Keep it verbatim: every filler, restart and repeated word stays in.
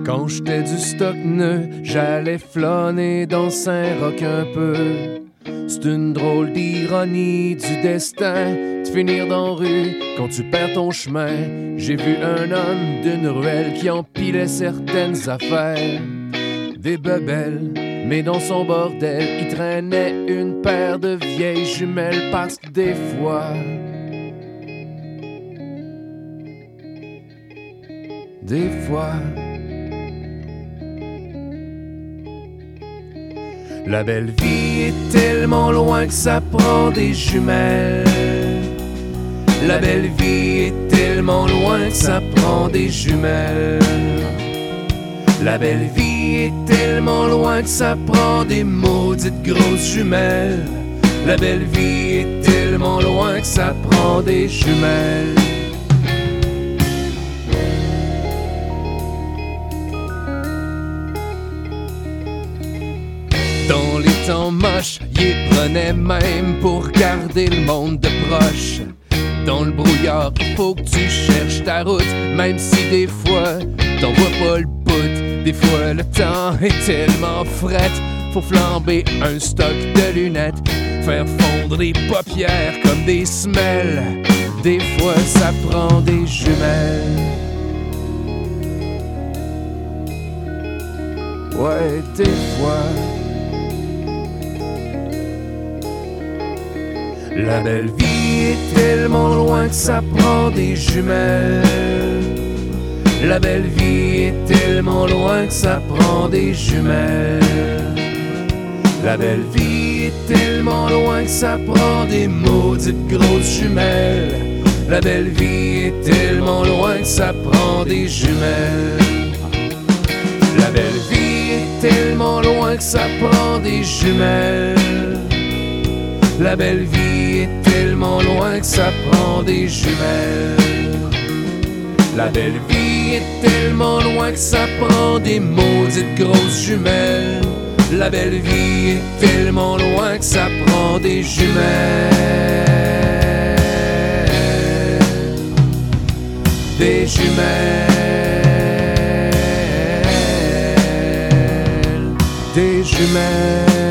Quand j'étais du stock neuf, j'allais flâner dans Saint-Roch un peu. C'est une drôle d'ironie du destin de finir dans rue quand tu perds ton chemin. J'ai vu un homme d'une ruelle qui empilait certaines affaires, des bebelles, mais dans son bordel, il traînait une paire de vieilles jumelles parce que des fois, des fois, la belle vie est tellement loin que ça prend des jumelles. La belle vie est tellement loin que ça prend des jumelles. La belle vie est tellement loin que ça prend des maudites grosses jumelles. La belle vie est tellement loin que ça prend des jumelles. Dans les temps moches, y prenait même pour garder le monde de proche. Dans le brouillard, il faut que tu cherches ta route, même si des fois, t'en vois pas le bout. Des fois, le temps est tellement fret, faut flamber un stock de lunettes, faire fondre des paupières comme des semelles. Des fois, ça prend des jumelles. Ouais, des fois. La belle vie est tellement loin que ça prend des jumelles. La belle vie est tellement loin que ça prend des jumelles. La belle vie est tellement loin que ça prend des maudites grosses jumelles. La belle vie est tellement loin que ça prend des jumelles. La belle vie est tellement loin que ça prend des jumelles. La belle vie est tellement loin que ça prend des jumelles. La belle vie est tellement loin que ça prend des maudites grosses jumelles. La belle vie est tellement loin que ça prend des jumelles. Des jumelles. Des jumelles.